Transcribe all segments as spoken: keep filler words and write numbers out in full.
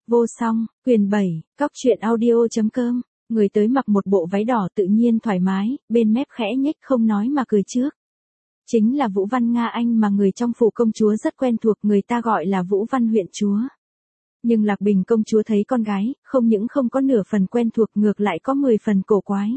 Vô song, quyền bảy, cóc truyện audio.com, người tới mặc một bộ váy đỏ tự nhiên thoải mái, bên mép khẽ nhếch không nói mà cười trước. Chính là Vũ Văn Nga Anh mà người trong phủ công chúa rất quen thuộc, người ta gọi là Vũ Văn huyện chúa. Nhưng Lạc Bình công chúa thấy con gái, không những không có nửa phần quen thuộc ngược lại có mười phần cổ quái.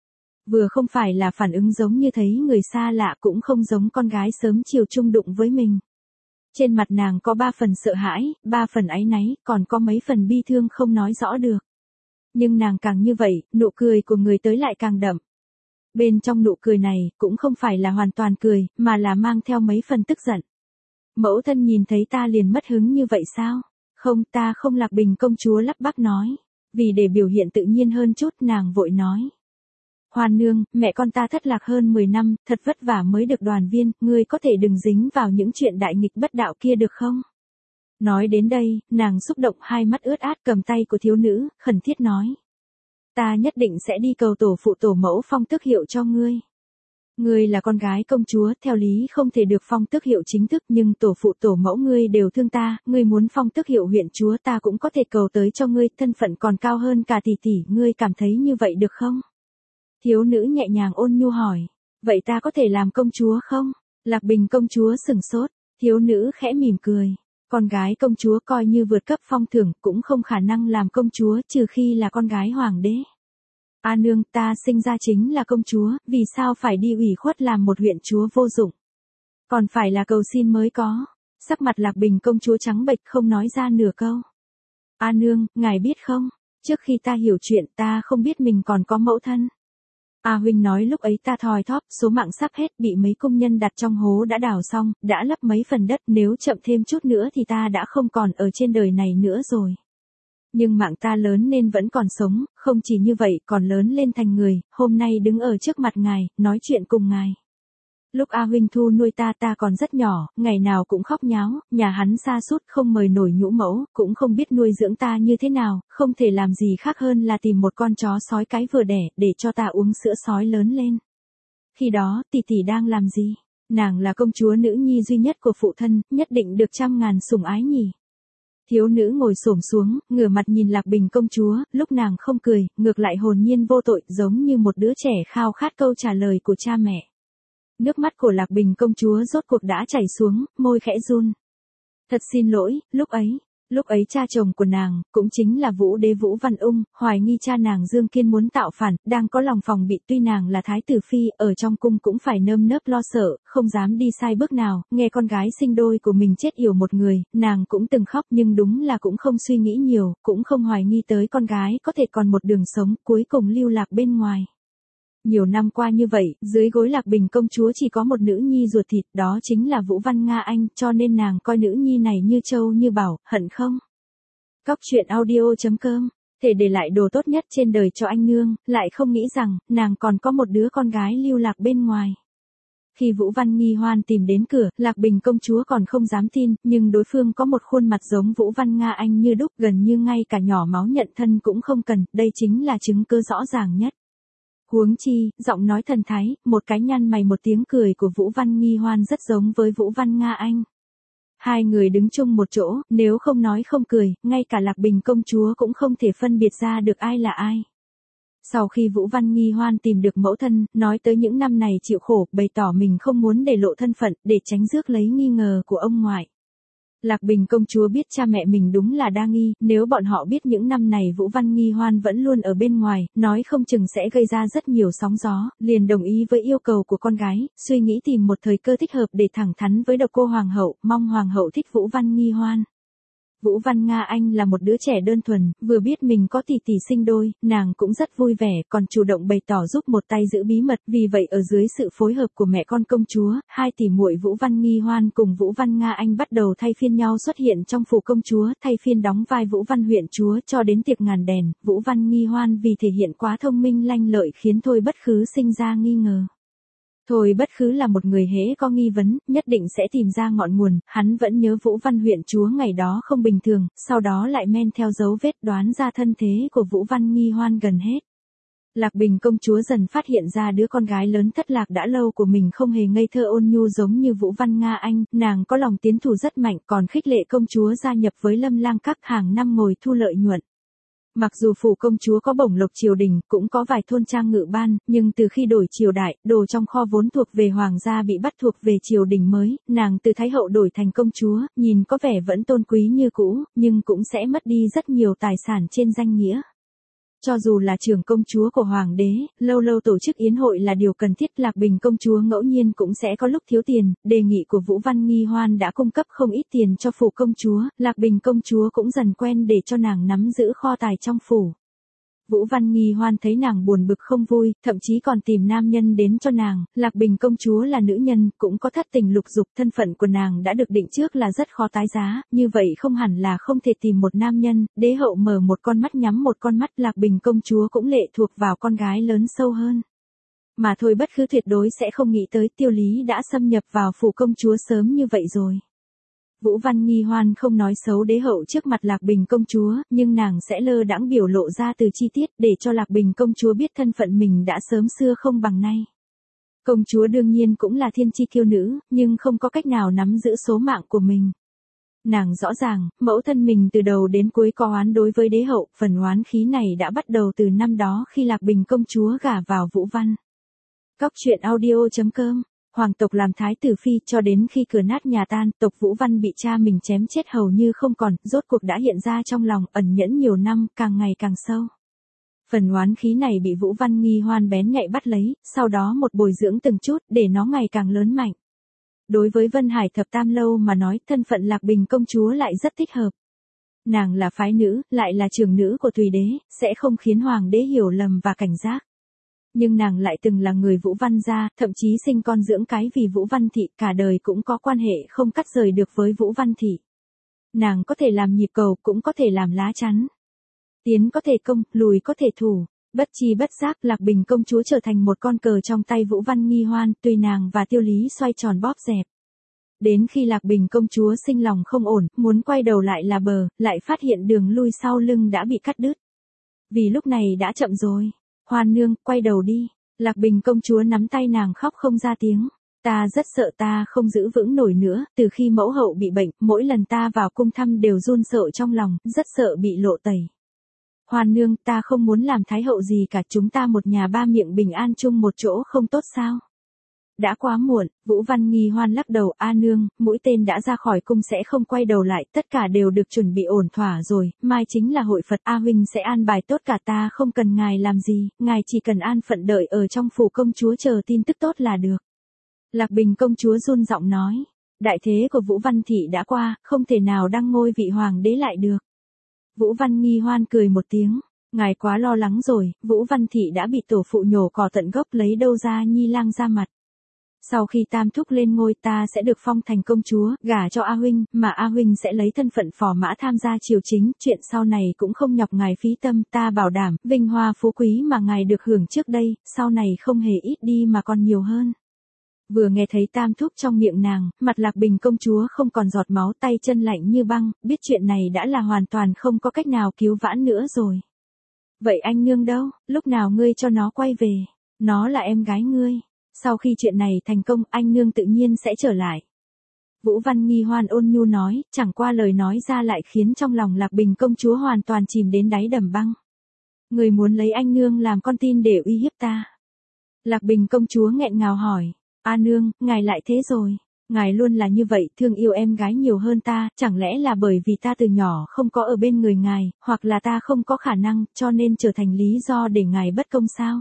Vừa không phải là phản ứng giống như thấy người xa lạ, cũng không giống con gái sớm chiều chung đụng với mình. Trên mặt nàng có ba phần sợ hãi, ba phần áy náy, còn có mấy phần bi thương không nói rõ được. Nhưng nàng càng như vậy, nụ cười của người tới lại càng đậm. Bên trong nụ cười này, cũng không phải là hoàn toàn cười, mà là mang theo mấy phần tức giận. Mẫu thân nhìn thấy ta liền mất hứng như vậy sao? Không, ta không. Lạc Bình công chúa lắp bắp nói. Vì để biểu hiện tự nhiên hơn chút, nàng vội nói. Hoan nương, mẹ con ta thất lạc hơn mười năm, thật vất vả mới được đoàn viên, ngươi có thể đừng dính vào những chuyện đại nghịch bất đạo kia được không? Nói đến đây, nàng xúc động hai mắt ướt át cầm tay của thiếu nữ, khẩn thiết nói. Ta nhất định sẽ đi cầu tổ phụ tổ mẫu phong tước hiệu cho ngươi. Ngươi là con gái công chúa, theo lý không thể được phong tước hiệu chính thức, nhưng tổ phụ tổ mẫu ngươi đều thương ta, ngươi muốn phong tước hiệu huyện chúa ta cũng có thể cầu tới cho ngươi, thân phận còn cao hơn cả tỷ tỷ, ngươi cảm thấy như vậy được không? Thiếu nữ nhẹ nhàng ôn nhu hỏi, vậy ta có thể làm công chúa không? Lạc Bình công chúa sửng sốt, thiếu nữ khẽ mỉm cười, con gái công chúa coi như vượt cấp phong thưởng cũng không khả năng làm công chúa trừ khi là con gái hoàng đế. A nương, ta sinh ra chính là công chúa, vì sao phải đi ủy khuất làm một huyện chúa vô dụng? Còn phải là cầu xin mới có. Sắc mặt Lạc Bình công chúa trắng bệch không nói ra nửa câu. A nương, ngài biết không, trước khi ta hiểu chuyện ta không biết mình còn có mẫu thân. A huynh nói lúc ấy ta thoi thóp, số mạng sắp hết, bị mấy công nhân đặt trong hố đã đào xong, đã lấp mấy phần đất, nếu chậm thêm chút nữa thì ta đã không còn ở trên đời này nữa rồi. Nhưng mạng ta lớn nên vẫn còn sống, không chỉ như vậy còn lớn lên thành người, hôm nay đứng ở trước mặt ngài, nói chuyện cùng ngài. Lúc A huynh thu nuôi ta ta còn rất nhỏ, ngày nào cũng khóc nháo, nhà hắn sa sút không mời nổi nhũ mẫu, cũng không biết nuôi dưỡng ta như thế nào, không thể làm gì khác hơn là tìm một con chó sói cái vừa đẻ, để cho ta uống sữa sói lớn lên. Khi đó, tỷ tỷ đang làm gì? Nàng là công chúa nữ nhi duy nhất của phụ thân, nhất định được trăm ngàn sủng ái nhỉ. Thiếu nữ ngồi xổm xuống, ngửa mặt nhìn Lạc Bình công chúa, lúc nàng không cười, ngược lại hồn nhiên vô tội, giống như một đứa trẻ khao khát câu trả lời của cha mẹ. Nước mắt của Lạc Bình công chúa rốt cuộc đã chảy xuống, môi khẽ run. Thật xin lỗi, lúc ấy, lúc ấy cha chồng của nàng, cũng chính là Vũ đế Vũ Văn Ung, hoài nghi cha nàng Dương Kiên muốn tạo phản, đang có lòng phòng bị, tuy nàng là thái tử phi, ở trong cung cũng phải nơm nớp lo sợ, không dám đi sai bước nào, nghe con gái sinh đôi của mình chết yểu một người, nàng cũng từng khóc nhưng đúng là cũng không suy nghĩ nhiều, cũng không hoài nghi tới con gái có thể còn một đường sống, cuối cùng lưu lạc bên ngoài. Nhiều năm qua như vậy, dưới gối Lạc Bình công chúa chỉ có một nữ nhi ruột thịt, đó chính là Vũ Văn Nga Anh, cho nên nàng coi nữ nhi này như châu như bảo, hận không? Cóc truyện audio.com, thể để lại đồ tốt nhất trên đời cho anh nương, lại không nghĩ rằng, nàng còn có một đứa con gái lưu lạc bên ngoài. Khi Vũ Văn Nghi Hoan tìm đến cửa, Lạc Bình công chúa còn không dám tin, nhưng đối phương có một khuôn mặt giống Vũ Văn Nga Anh như đúc, gần như ngay cả nhỏ máu nhận thân cũng không cần, đây chính là chứng cứ rõ ràng nhất. Huống chi, giọng nói thần thái, một cái nhăn mày một tiếng cười của Vũ Văn Nghi Hoan rất giống với Vũ Văn Nga Anh. Hai người đứng chung một chỗ, nếu không nói không cười, ngay cả Lạc Bình công chúa cũng không thể phân biệt ra được ai là ai. Sau khi Vũ Văn Nghi Hoan tìm được mẫu thân, nói tới những năm này chịu khổ, bày tỏ mình không muốn để lộ thân phận, để tránh rước lấy nghi ngờ của ông ngoại. Lạc Bình công chúa biết cha mẹ mình đúng là đa nghi, nếu bọn họ biết những năm này Vũ Văn Nghi Hoan vẫn luôn ở bên ngoài, nói không chừng sẽ gây ra rất nhiều sóng gió, liền đồng ý với yêu cầu của con gái, suy nghĩ tìm một thời cơ thích hợp để thẳng thắn với độc cô hoàng hậu, mong hoàng hậu thích Vũ Văn Nghi Hoan. Vũ Văn Nga Anh là một đứa trẻ đơn thuần, vừa biết mình có tỷ tỷ sinh đôi, nàng cũng rất vui vẻ, còn chủ động bày tỏ giúp một tay giữ bí mật, vì vậy ở dưới sự phối hợp của mẹ con công chúa, hai tỷ muội Vũ Văn Nghi Hoan cùng Vũ Văn Nga Anh bắt đầu thay phiên nhau xuất hiện trong phủ công chúa, thay phiên đóng vai Vũ Văn huyện chúa cho đến tiệc ngàn đèn, Vũ Văn Nghi Hoan vì thể hiện quá thông minh lanh lợi khiến Thôi Bất Khứ sinh ra nghi ngờ. Thôi Bất Khứ là một người hễ có nghi vấn, nhất định sẽ tìm ra ngọn nguồn, hắn vẫn nhớ Vũ Văn huyện chúa ngày đó không bình thường, sau đó lại men theo dấu vết đoán ra thân thế của Vũ Văn Nghi Hoan gần hết. Lạc Bình công chúa dần phát hiện ra đứa con gái lớn thất lạc đã lâu của mình không hề ngây thơ ôn nhu giống như Vũ Văn Nga Anh, nàng có lòng tiến thủ rất mạnh, còn khích lệ công chúa gia nhập với Lâm Lang Các hàng năm ngồi thu lợi nhuận. Mặc dù phủ công chúa có bổng lộc triều đình, cũng có vài thôn trang ngự ban, nhưng từ khi đổi triều đại, đồ trong kho vốn thuộc về hoàng gia bị bắt thuộc về triều đình mới, nàng từ thái hậu đổi thành công chúa, nhìn có vẻ vẫn tôn quý như cũ, nhưng cũng sẽ mất đi rất nhiều tài sản trên danh nghĩa. Cho dù là trưởng công chúa của hoàng đế, lâu lâu tổ chức yến hội là điều cần thiết, Lạc Bình công chúa ngẫu nhiên cũng sẽ có lúc thiếu tiền, đề nghị của Vũ Văn Nghi Hoan đã cung cấp không ít tiền cho phủ công chúa, Lạc Bình công chúa cũng dần quen để cho nàng nắm giữ kho tài trong phủ. Vũ Văn Nghi Hoan thấy nàng buồn bực không vui, thậm chí còn tìm nam nhân đến cho nàng, Lạc Bình công chúa là nữ nhân, cũng có thất tình lục dục, thân phận của nàng đã được định trước là rất khó tái giá, như vậy không hẳn là không thể tìm một nam nhân, đế hậu mở một con mắt nhắm một con mắt, Lạc Bình công chúa cũng lệ thuộc vào con gái lớn sâu hơn. Mà thôi bất cứ tuyệt đối sẽ không nghĩ tới Tiêu Lý đã xâm nhập vào phủ công chúa sớm như vậy rồi. Vũ Văn Nghi Hoan không nói xấu đế hậu trước mặt Lạc Bình công chúa, nhưng nàng sẽ lơ đãng biểu lộ ra từ chi tiết để cho Lạc Bình công chúa biết thân phận mình đã sớm xưa không bằng nay. Công chúa đương nhiên cũng là thiên chi kiêu nữ, nhưng không có cách nào nắm giữ số mạng của mình. Nàng rõ ràng, mẫu thân mình từ đầu đến cuối có oán đối với đế hậu, phần oán khí này đã bắt đầu từ năm đó khi Lạc Bình công chúa gả vào Vũ Văn. Cóc truyện audio chấm com. Hoàng tộc làm thái tử phi cho đến khi cửa nát nhà tan, tộc Vũ Văn bị cha mình chém chết hầu như không còn, rốt cuộc đã hiện ra trong lòng, ẩn nhẫn nhiều năm, càng ngày càng sâu. Phần oán khí này bị Vũ Văn Nghi Hoan bén nhạy bắt lấy, sau đó một bồi dưỡng từng chút, để nó ngày càng lớn mạnh. Đối với Vân Hải thập tam lâu mà nói, thân phận Lạc Bình công chúa lại rất thích hợp. Nàng là phái nữ, lại là trưởng nữ của Tùy đế, sẽ không khiến hoàng đế hiểu lầm và cảnh giác. Nhưng nàng lại từng là người Vũ Văn gia, thậm chí sinh con dưỡng cái vì Vũ Văn thị, cả đời cũng có quan hệ không cắt rời được với Vũ Văn thị. Nàng có thể làm nhịp cầu, cũng có thể làm lá chắn. Tiến có thể công, lùi có thể thủ. Bất chi bất giác, Lạc Bình công chúa trở thành một con cờ trong tay Vũ Văn Nghi Hoan, tùy nàng và Tiêu Lý xoay tròn bóp dẹp. Đến khi Lạc Bình công chúa sinh lòng không ổn, muốn quay đầu lại là bờ, lại phát hiện đường lui sau lưng đã bị cắt đứt. Vì lúc này đã chậm rồi. Hoan nương, quay đầu đi. Lạc Bình công chúa nắm tay nàng khóc không ra tiếng. Ta rất sợ ta không giữ vững nổi nữa, từ khi mẫu hậu bị bệnh, mỗi lần ta vào cung thăm đều run sợ trong lòng, rất sợ bị lộ tẩy. Hoan nương, ta không muốn làm thái hậu gì cả, chúng ta một nhà ba miệng bình an chung một chỗ không tốt sao? Đã quá muộn, Vũ Văn Nghi Hoan lắc đầu, a nương, mũi tên đã ra khỏi cung sẽ không quay đầu lại, tất cả đều được chuẩn bị ổn thỏa rồi, mai chính là hội Phật, A huynh sẽ an bài tốt cả, ta không cần ngài làm gì, ngài chỉ cần an phận đợi ở trong phủ công chúa chờ tin tức tốt là được. Lạc Bình công chúa run giọng nói, đại thế của Vũ Văn thị đã qua, không thể nào đăng ngôi vị hoàng đế lại được. Vũ Văn Nghi Hoan cười một tiếng, ngài quá lo lắng rồi, Vũ Văn thị đã bị tổ phụ nhổ cỏ tận gốc, lấy đâu ra nhi lang ra mặt. Sau khi tam thúc lên ngôi ta sẽ được phong thành công chúa, gả cho A huynh, mà A huynh sẽ lấy thân phận phò mã tham gia triều chính, chuyện sau này cũng không nhọc ngài phí tâm, ta bảo đảm, vinh hoa phú quý mà ngài được hưởng trước đây, sau này không hề ít đi mà còn nhiều hơn. Vừa nghe thấy tam thúc trong miệng nàng, mặt Lạc Bình công chúa không còn giọt máu, tay chân lạnh như băng, biết chuyện này đã là hoàn toàn không có cách nào cứu vãn nữa rồi. Vậy anh nương đâu, lúc nào ngươi cho nó quay về, nó là em gái ngươi. Sau khi chuyện này thành công, anh nương tự nhiên sẽ trở lại. Vũ Văn Nghi Hoan ôn nhu nói, chẳng qua lời nói ra lại khiến trong lòng Lạc Bình công chúa hoàn toàn chìm đến đáy đầm băng. Người muốn lấy anh nương làm con tin để uy hiếp ta. Lạc Bình công chúa nghẹn ngào hỏi, a nương, ngài lại thế rồi. Ngài luôn là như vậy, thương yêu em gái nhiều hơn ta, chẳng lẽ là bởi vì ta từ nhỏ không có ở bên người ngài, hoặc là ta không có khả năng, cho nên trở thành lý do để ngài bất công sao?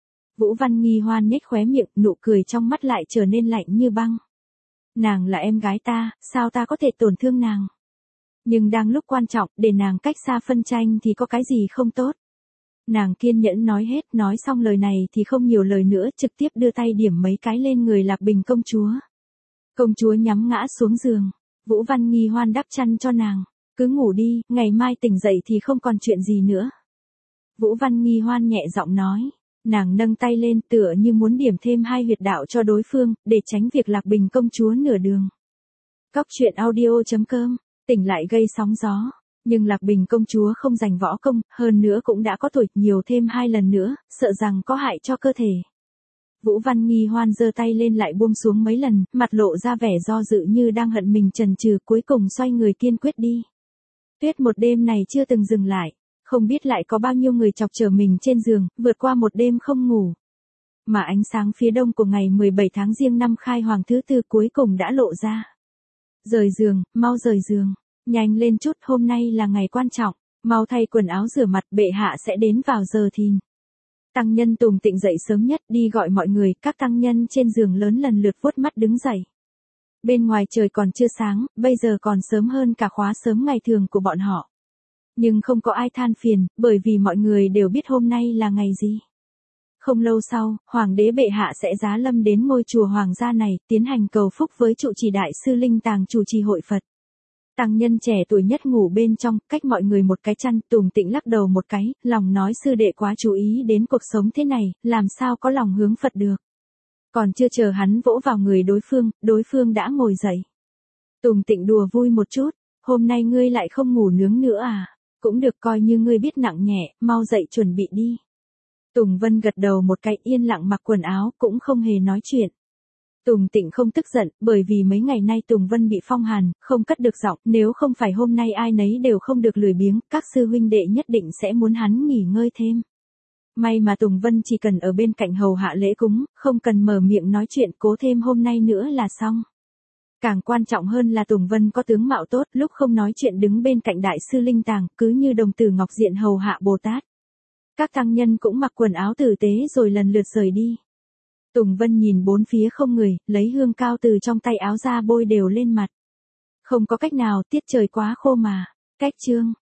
Vũ Văn Nghi Hoan nhếch khóe miệng, nụ cười trong mắt lại trở nên lạnh như băng. Nàng là em gái ta, sao ta có thể tổn thương nàng? Nhưng đang lúc quan trọng, để nàng cách xa phân tranh thì có cái gì không tốt? Nàng kiên nhẫn nói hết, nói xong lời này thì không nhiều lời nữa, trực tiếp đưa tay điểm mấy cái lên người Lạc Bình công chúa. Công chúa nhắm ngã xuống giường, Vũ Văn Nghi Hoan đắp chăn cho nàng, cứ ngủ đi, ngày mai tỉnh dậy thì không còn chuyện gì nữa. Vũ Văn Nghi Hoan nhẹ giọng nói. Nàng nâng tay lên tựa như muốn điểm thêm hai huyệt đạo cho đối phương, để tránh việc Lạc Bình công chúa nửa đường. Cóc truyện audio chấm com, tỉnh lại gây sóng gió. Nhưng Lạc Bình công chúa không giành võ công, hơn nữa cũng đã có tuổi, nhiều thêm hai lần nữa, sợ rằng có hại cho cơ thể. Vũ Văn Nghi Hoan giơ tay lên lại buông xuống mấy lần, mặt lộ ra vẻ do dự như đang hận mình chần chừ, cuối cùng xoay người kiên quyết đi. Tuyết một đêm này chưa từng dừng lại, không biết lại có bao nhiêu người chọc chở mình trên giường, vượt qua một đêm không ngủ. Mà ánh sáng phía đông của ngày mười bảy tháng Giêng năm Khai Hoàng thứ tư cuối cùng đã lộ ra. Rời giường, mau rời giường, nhanh lên chút, hôm nay là ngày quan trọng, mau thay quần áo rửa mặt, bệ hạ sẽ đến vào giờ thìn. Tăng nhân Tùng Tịnh dậy sớm nhất đi gọi mọi người, các tăng nhân trên giường lớn lần lượt vuốt mắt đứng dậy. Bên ngoài trời còn chưa sáng, bây giờ còn sớm hơn cả khóa sớm ngày thường của bọn họ. Nhưng không có ai than phiền, bởi vì mọi người đều biết hôm nay là ngày gì. Không lâu sau, Hoàng đế bệ hạ sẽ giá lâm đến ngôi chùa Hoàng gia này, tiến hành cầu phúc với trụ trì đại sư Linh Tàng chủ trì hội Phật. Tăng nhân trẻ tuổi nhất ngủ bên trong, cách mọi người một cái chăn, Tùng Tịnh lắc đầu một cái, lòng nói sư đệ quá chú ý đến cuộc sống thế này, làm sao có lòng hướng Phật được. Còn chưa chờ hắn vỗ vào người đối phương, đối phương đã ngồi dậy. Tùng Tịnh đùa vui một chút, hôm nay ngươi lại không ngủ nướng nữa à, cũng được, coi như ngươi biết nặng nhẹ, mau dậy chuẩn bị đi. Tùng Vân gật đầu một cái, yên lặng mặc quần áo, cũng không hề nói chuyện. Tùng Tịnh không tức giận, bởi vì mấy ngày nay Tùng Vân bị phong hàn, không cất được giọng, nếu không phải hôm nay ai nấy đều không được lười biếng, các sư huynh đệ nhất định sẽ muốn hắn nghỉ ngơi thêm. May mà Tùng Vân chỉ cần ở bên cạnh hầu hạ lễ cúng, không cần mở miệng nói chuyện, cố thêm hôm nay nữa là xong. Càng quan trọng hơn là Tùng Vân có tướng mạo tốt, lúc không nói chuyện đứng bên cạnh đại sư Linh Tàng, cứ như đồng tử ngọc diện hầu hạ Bồ Tát. Các tăng nhân cũng mặc quần áo tử tế rồi lần lượt rời đi. Tùng Vân nhìn bốn phía không người, lấy hương cao từ trong tay áo ra bôi đều lên mặt. Không có cách nào, tiết trời quá khô mà. Cách chương